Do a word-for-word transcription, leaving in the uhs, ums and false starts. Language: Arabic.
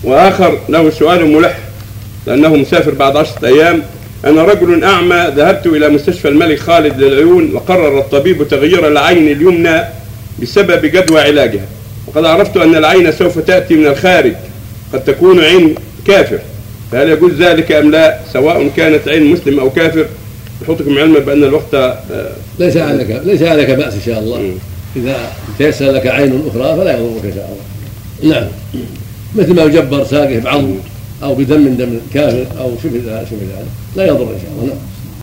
وآخر له سؤال ملح لأنه مسافر بعد عشرة أيام: أنا رجل أعمى ذهبت إلى مستشفى الملك خالد للعيون، وقرر الطبيب تغيير العين اليمنى بسبب جدوى علاجها، وقد عرفت أن العين سوف تأتي من الخارج، قد تكون عين كافر، فهل يجوز ذلك أم لا، سواء كانت عين مسلم أو كافر؟ نحطكم علما بأن الوقت ليس عليك ليس عليك بأس إن شاء الله. م. إذا تيسر لك عين أخرى فلا يضرك إن شاء الله. نعم، مثل ما يجبر ساقه بعض أو بدم من دم كافر أو شبه ذلك لا يضر إن شاء الله. نعم.